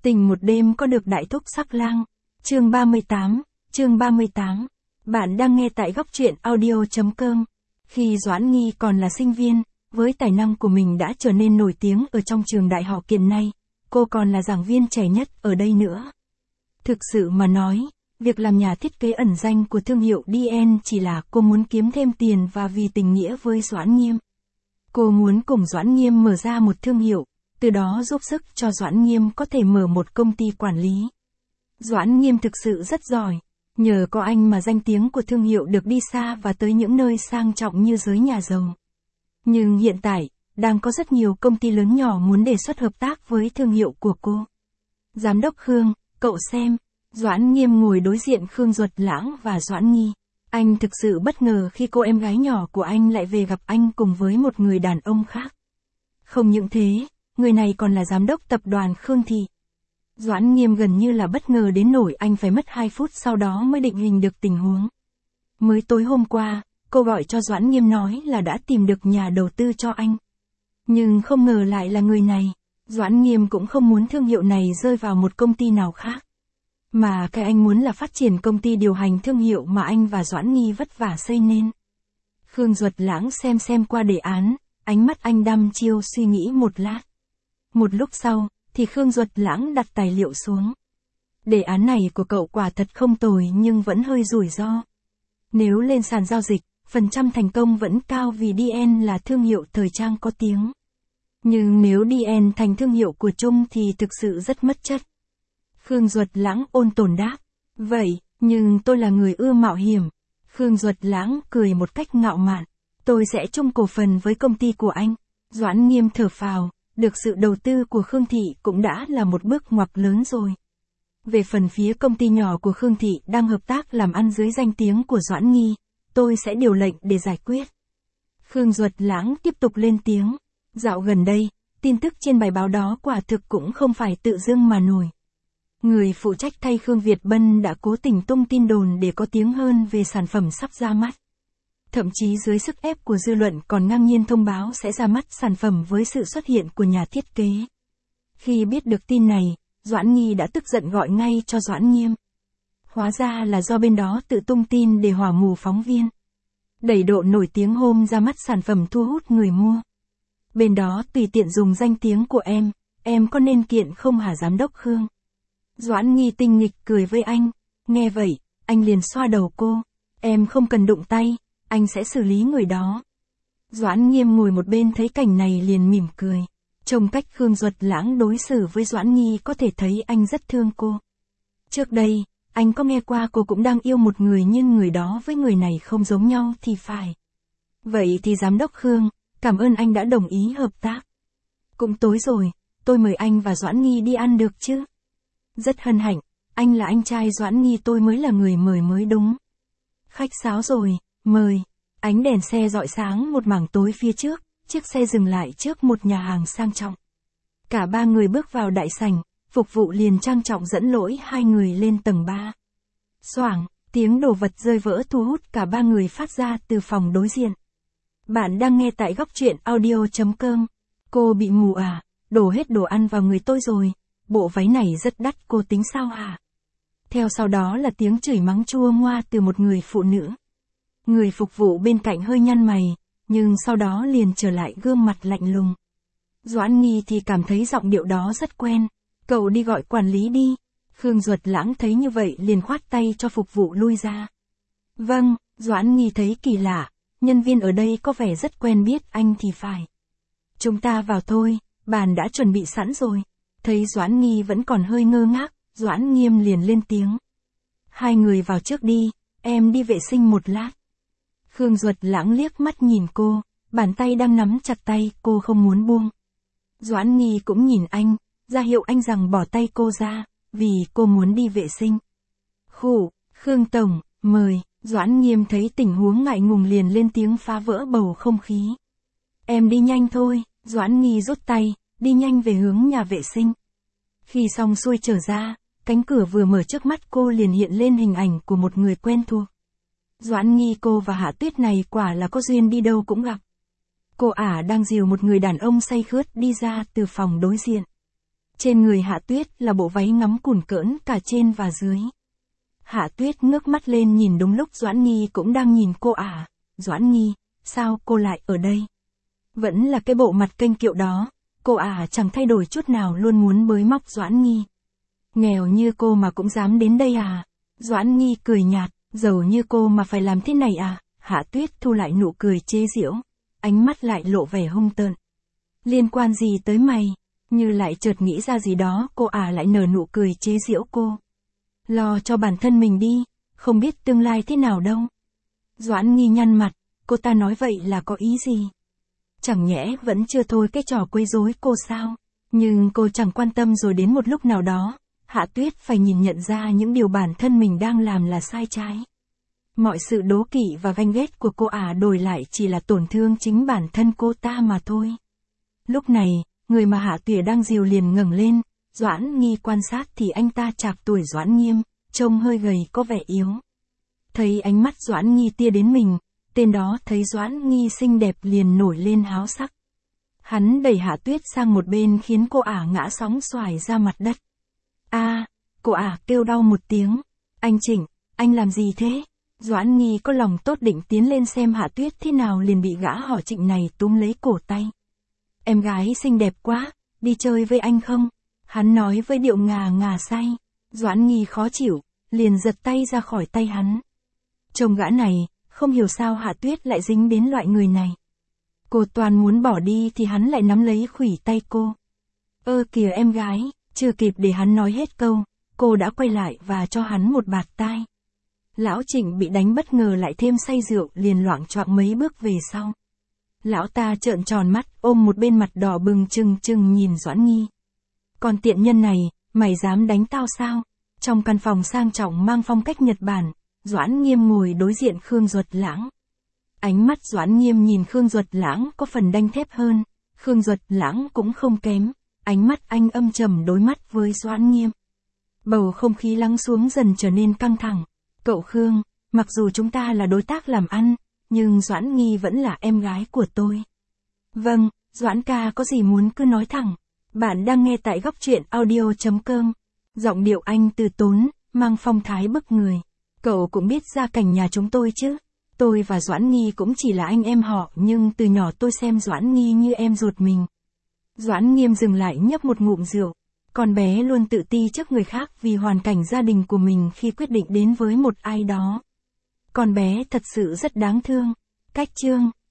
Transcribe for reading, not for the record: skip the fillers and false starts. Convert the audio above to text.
Tình một đêm có được đại thúc sắc lang. Chương 38. Bạn đang nghe tại góc truyện audio.com. Khi Doãn Nghi còn là sinh viên, với tài năng của mình đã trở nên nổi tiếng ở trong trường đại học hiện nay, cô còn là giảng viên trẻ nhất ở đây nữa. Thực sự mà nói, việc làm nhà thiết kế ẩn danh của thương hiệu DN chỉ là cô muốn kiếm thêm tiền và vì tình nghĩa với Doãn Nghiêm. Cô muốn cùng Doãn Nghiêm mở ra một thương hiệu, từ đó giúp sức cho Doãn Nghiêm có thể mở một công ty quản lý. Doãn Nghiêm thực sự rất giỏi, nhờ có anh mà danh tiếng của thương hiệu được đi xa và tới những nơi sang trọng như giới nhà giàu. Nhưng hiện tại, đang có rất nhiều công ty lớn nhỏ muốn đề xuất hợp tác với thương hiệu của cô. Giám đốc Khương, cậu xem, Doãn Nghiêm ngồi đối diện Khương Duật Lãng và Doãn Nghi. Anh thực sự bất ngờ khi cô em gái nhỏ của anh lại về gặp anh cùng với một người đàn ông khác. Không những thế, người này còn là giám đốc tập đoàn Khương Thị. Doãn Nghiêm gần như là bất ngờ đến nỗi anh phải mất 2 phút sau đó mới định hình được tình huống. Mới tối hôm qua, cô gọi cho Doãn Nghiêm nói là đã tìm được nhà đầu tư cho anh. Nhưng không ngờ lại là người này. Doãn Nghiêm cũng không muốn thương hiệu này rơi vào một công ty nào khác. Mà cái anh muốn là phát triển công ty điều hành thương hiệu mà anh và Doãn Nghi vất vả xây nên. Khương Duật Lãng xem qua đề án, ánh mắt anh đăm chiêu suy nghĩ một lát. Một lúc sau, thì Khương Duật Lãng đặt tài liệu xuống. Đề án này của cậu quả thật không tồi nhưng vẫn hơi rủi ro. Nếu lên sàn giao dịch, phần trăm thành công vẫn cao vì DN là thương hiệu thời trang có tiếng. Nhưng nếu DN thành thương hiệu của Trung thì thực sự rất mất chất. Khương Duật Lãng ôn tồn đáp. Vậy, nhưng tôi là người ưa mạo hiểm. Khương Duật Lãng cười một cách ngạo mạn. Tôi sẽ chung cổ phần với công ty của anh. Doãn Nghiêm thở phào, được sự đầu tư của Khương Thị cũng đã là một bước ngoặt lớn rồi. Về phần phía công ty nhỏ của Khương Thị đang hợp tác làm ăn dưới danh tiếng của Doãn Nghi, tôi sẽ điều lệnh để giải quyết. Khương Duật Lãng tiếp tục lên tiếng. Dạo gần đây, tin tức trên bài báo đó quả thực cũng không phải tự dưng mà nổi. Người phụ trách thay Khương Việt Bân đã cố tình tung tin đồn để có tiếng hơn về sản phẩm sắp ra mắt. Thậm chí dưới sức ép của dư luận còn ngang nhiên thông báo sẽ ra mắt sản phẩm với sự xuất hiện của nhà thiết kế. Khi biết được tin này, Doãn Nghi đã tức giận gọi ngay cho Doãn Nghiêm. Hóa ra là do bên đó tự tung tin để hỏa mù phóng viên. Đẩy độ nổi tiếng hôm ra mắt sản phẩm thu hút người mua. Bên đó tùy tiện dùng danh tiếng của em có nên kiện không hả giám đốc Khương? Doãn Nghi tinh nghịch cười với anh, nghe vậy, anh liền xoa đầu cô. Em không cần đụng tay, anh sẽ xử lý người đó. Doãn Nghiêm ngồi một bên thấy cảnh này liền mỉm cười. Trông cách Khương Duật Lãng đối xử với Doãn Nghi có thể thấy anh rất thương cô. Trước đây, anh có nghe qua cô cũng đang yêu một người nhưng người đó với người này không giống nhau thì phải. Vậy thì giám đốc Khương, cảm ơn anh đã đồng ý hợp tác. Cũng tối rồi, tôi mời anh và Doãn Nghi đi ăn được chứ? Rất hân hạnh, anh là anh trai Doãn Nghi tôi mới là người mời mới đúng. Khách sáo rồi, mời. Ánh đèn xe rọi sáng một mảng tối phía trước, chiếc xe dừng lại trước một nhà hàng sang trọng. Cả ba người bước vào đại sảnh, phục vụ liền trang trọng dẫn lỗi hai người lên tầng 3. Xoảng, tiếng đồ vật rơi vỡ thu hút cả ba người phát ra từ phòng đối diện. Bạn đang nghe tại góc truyện audio.com. Cô bị mù à, đổ hết đồ ăn vào người tôi rồi, bộ váy này rất đắt cô tính sao hả? Theo sau đó là tiếng chửi mắng chua ngoa từ một người phụ nữ. Người phục vụ bên cạnh hơi nhăn mày, nhưng sau đó liền trở lại gương mặt lạnh lùng. Doãn Nghi thì cảm thấy giọng điệu đó rất quen. Cậu đi gọi quản lý đi. Khương Duật Lãng thấy như vậy liền khoát tay cho phục vụ lui ra. Vâng, Doãn Nghi thấy kỳ lạ, nhân viên ở đây có vẻ rất quen biết anh thì phải. Chúng ta vào thôi, bàn đã chuẩn bị sẵn rồi. Thấy Doãn Nghi vẫn còn hơi ngơ ngác, Doãn Nghiêm liền lên tiếng. Hai người vào trước đi, em đi vệ sinh một lát. Khương Duật Lãng liếc mắt nhìn cô, bàn tay đang nắm chặt tay cô không muốn buông. Doãn Nghi cũng nhìn anh, ra hiệu anh rằng bỏ tay cô ra, vì cô muốn đi vệ sinh. Khủ, Khương Tổng, mời. Doãn Nghiêm thấy tình huống ngại ngùng liền lên tiếng phá vỡ bầu không khí. Em đi nhanh thôi. Doãn Nghi rút tay, đi nhanh về hướng nhà vệ sinh. Khi xong xuôi trở ra, cánh cửa vừa mở trước mắt cô liền hiện lên hình ảnh của một người quen thuộc. Doãn Nghi cô và Hạ Tuyết này quả là có duyên đi đâu cũng gặp. Cô ả đang dìu một người đàn ông say khướt đi ra từ phòng đối diện. Trên người Hạ Tuyết là bộ váy ngắm cùn cỡn cả trên và dưới. Hạ Tuyết ngước mắt lên nhìn đúng lúc Doãn Nghi cũng đang nhìn cô à. Doãn Nghi, sao cô lại ở đây? Vẫn là cái bộ mặt kênh kiệu đó, cô à chẳng thay đổi chút nào, luôn muốn bới móc Doãn Nghi. Nghèo như cô mà cũng dám đến đây à? Doãn Nghi cười nhạt, giàu như cô mà phải làm thế này à? Hạ Tuyết thu lại nụ cười chế giễu, ánh mắt lại lộ vẻ hung tợn. Liên quan gì tới mày? Như lại chợt nghĩ ra gì đó, cô à lại nở nụ cười chế giễu cô. Lo cho bản thân mình đi, không biết tương lai thế nào đâu. Doãn Nghi nhăn mặt, cô ta nói vậy là có ý gì? Chẳng nhẽ vẫn chưa thôi cái trò quấy rối cô sao? Nhưng cô chẳng quan tâm, rồi đến một lúc nào đó, Hạ Tuyết phải nhìn nhận ra những điều bản thân mình đang làm là sai trái. Mọi sự đố kỵ và ganh ghét của cô ả đổi lại chỉ là tổn thương chính bản thân cô ta mà thôi. Lúc này, người mà Hạ Tuyết đang dìu liền ngẩng lên, Doãn Nghi quan sát thì anh ta chạc tuổi Doãn Nghiêm, trông hơi gầy có vẻ yếu. Thấy ánh mắt Doãn Nghi tia đến mình, tên đó thấy Doãn Nghi xinh đẹp liền nổi lên háo sắc. Hắn đẩy Hạ Tuyết sang một bên khiến cô ả ngã sóng xoài ra mặt đất. Cô ả kêu đau một tiếng. Anh Trịnh, anh làm gì thế? Doãn Nghi có lòng tốt định tiến lên xem Hạ Tuyết thế nào liền bị gã họ Trịnh này túm lấy cổ tay. Em gái xinh đẹp quá, đi chơi với anh không? Hắn nói với điệu ngà ngà say. Doãn Nghi khó chịu, liền giật tay ra khỏi tay hắn. Trông gã này, không hiểu sao Hạ Tuyết lại dính đến loại người này. Cô toàn muốn bỏ đi thì hắn lại nắm lấy khuỷu tay cô. Kìa em gái, chưa kịp để hắn nói hết câu, cô đã quay lại và cho hắn một bạt tai. Lão Trịnh bị đánh bất ngờ lại thêm say rượu liền loạng choạng mấy bước về sau. Lão ta trợn tròn mắt, ôm một bên mặt đỏ bừng trừng trừng nhìn Doãn Nghi. Còn tiện nhân này, mày dám đánh tao sao? Trong căn phòng sang trọng mang phong cách Nhật Bản, Doãn Nghiêm ngồi đối diện Khương Duật Lãng. Ánh mắt Doãn Nghiêm nhìn Khương Duật Lãng có phần đanh thép hơn, Khương Duật Lãng cũng không kém, ánh mắt anh âm trầm đối mắt với Doãn Nghiêm. Bầu không khí lắng xuống dần trở nên căng thẳng. Cậu Khương, mặc dù chúng ta là đối tác làm ăn, nhưng Doãn Nghi vẫn là em gái của tôi. Vâng, Doãn ca có gì muốn cứ nói thẳng. Bạn đang nghe tại góc truyện audio.com. Giọng điệu anh từ tốn, mang phong thái bức người. Cậu cũng biết gia cảnh nhà chúng tôi chứ. Tôi và Doãn Nghi cũng chỉ là anh em họ, nhưng từ nhỏ tôi xem Doãn Nghi như em ruột mình. Doãn Nghiêm dừng lại nhấp một ngụm rượu. Con bé luôn tự ti trước người khác vì hoàn cảnh gia đình của mình khi quyết định đến với một ai đó. Con bé thật sự rất đáng thương. Cách chương